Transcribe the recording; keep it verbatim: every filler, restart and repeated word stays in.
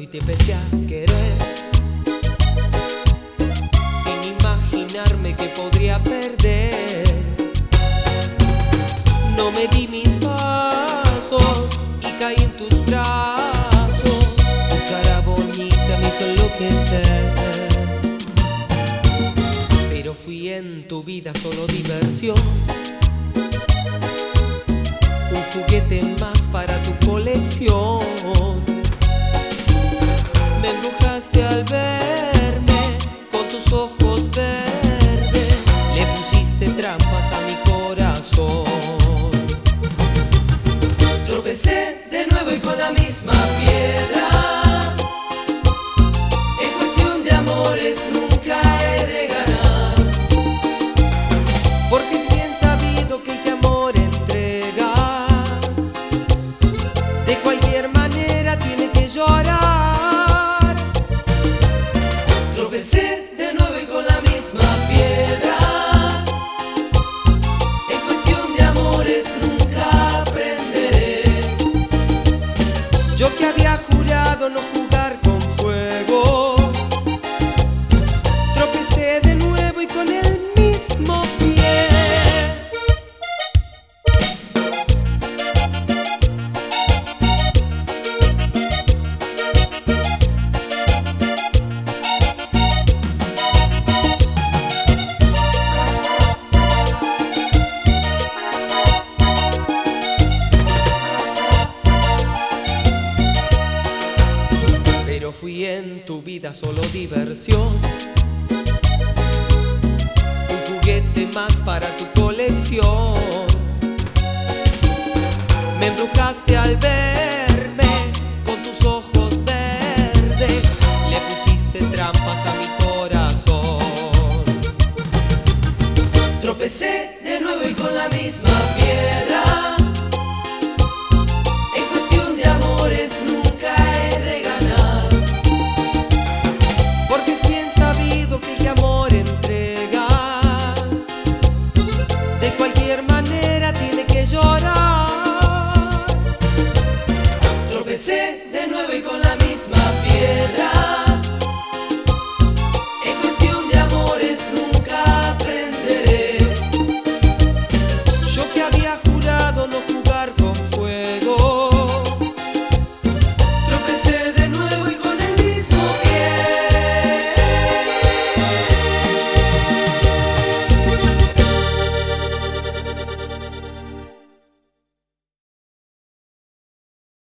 y te empecé a querer, sin imaginarme que podría perder. No me di mis pasos y caí en tus brazos. Tu cara bonita me hizo enloquecer, pero fui en tu vida solo diversión, un juguete más para tu colección. Me embrujaste al verme con tus ojos verdes, le pusiste trampas a mi corazón. Tropecé de nuevo y con la misma piedra, en cuestión de amores nunca he de ganar, porque es bien sabido que el que amor entrega, de cualquier manera tiene que llorar. Tropecé de nuevo y con la misma piedra, en cuestión de amores nunca aprenderé. Yo que había jurado no jugar con fuego, tropecé de nuevo y con el mismo pie. Pero fui en tu vida solo diversión, un juguete más para tu colección. Me embrujaste al verme con tus ojos verdes, le pusiste trampas a mi corazón. Tropecé de nuevo y con la misma piedra,